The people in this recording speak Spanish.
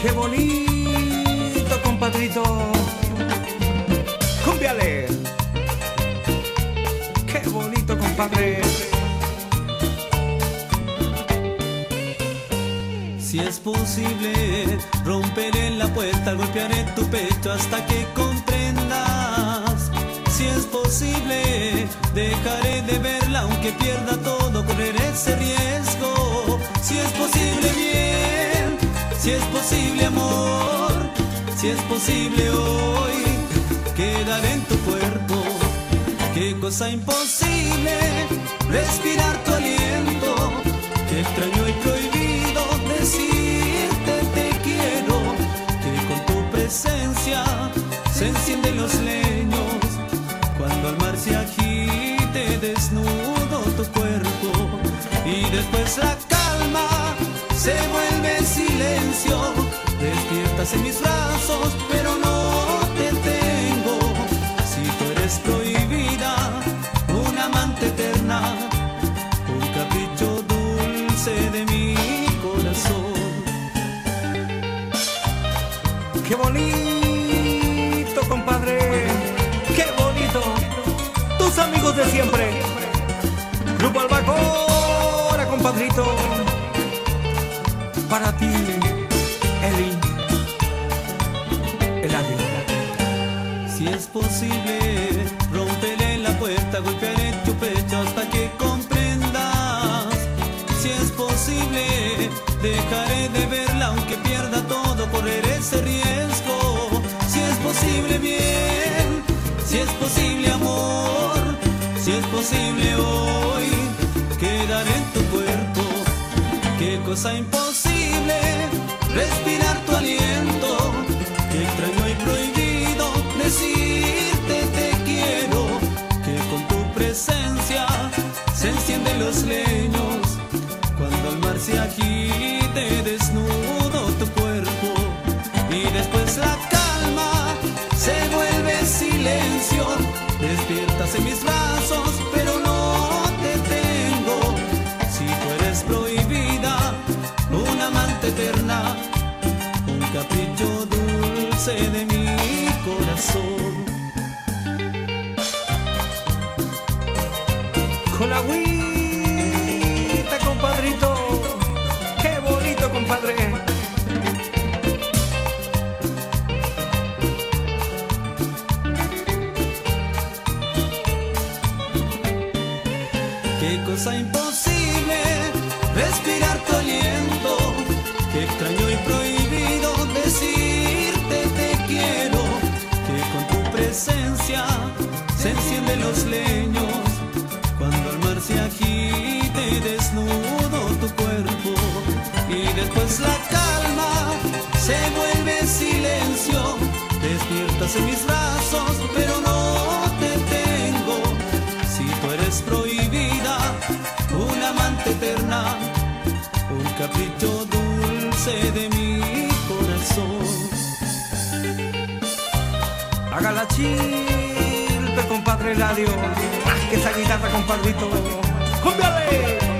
Qué bonito, compadrito. Cúmbiale. Qué bonito, compadre. Si es posible, romperé la puerta, golpearé tu pecho hasta que comprendas. Si es posible, dejaré de verla aunque pierda todo, correré ese riesgo. Si es posible, bien, si es posible, amor, si es posible hoy, quedaré en tu cuerpo. Qué cosa imposible, respirar tu aliento, qué extraño y prohibido decirte te quiero, que con tu presencia se encienden los leños, cuando al mar se agite desnudo tu cuerpo, y después la calma se vuelve silencio, despiertas en mis brazos pero no te tengo, si tú eres prohibida, una amante eterna, un capricho dulce de mi corazón. Qué bonito, compadre. Qué bonito. Tus amigos de siempre. Grupo Albacora, compadrito. Para ti, Eli. Eladio. Si es posible, romperé la puerta, golpearé tu pecho hasta que comprendas. Si es posible, dejaré de verla aunque pierda todo, correré ese riesgo. Si es posible, bien, si es posible, amor, si es posible hoy, quedaré en tu cuerpo. Qué cosa imposible, respirar tu aliento, qué extraño y prohibido decirte te quiero, que con tu presencia se encienden los leños, cuando al mar se agite desnudo tu cuerpo, y después la calma se vuelve silencio, despiertas en mis brazos pero no te tengo, si tú eres prohibida, una amante eterna, un capricho dulce de mi corazón. Con la agüita, compadrito. Qué bonito, compadre. Qué cosa imposible, respirar tu aliento, qué extraño y prohibido decirte te quiero, que con tu presencia se encienden los leños, cuando al mar se agite desnudo tu cuerpo, y después la calma se vuelve silencio, despiertas en mis brazos pero no te tengo, si tú eres prohibida, una amante eterna, un capricho dulce de mi corazón. Haga la chilpe, compadre Eladio. Ah, que esa guitarra, compadrito. ¡Cúmbiale!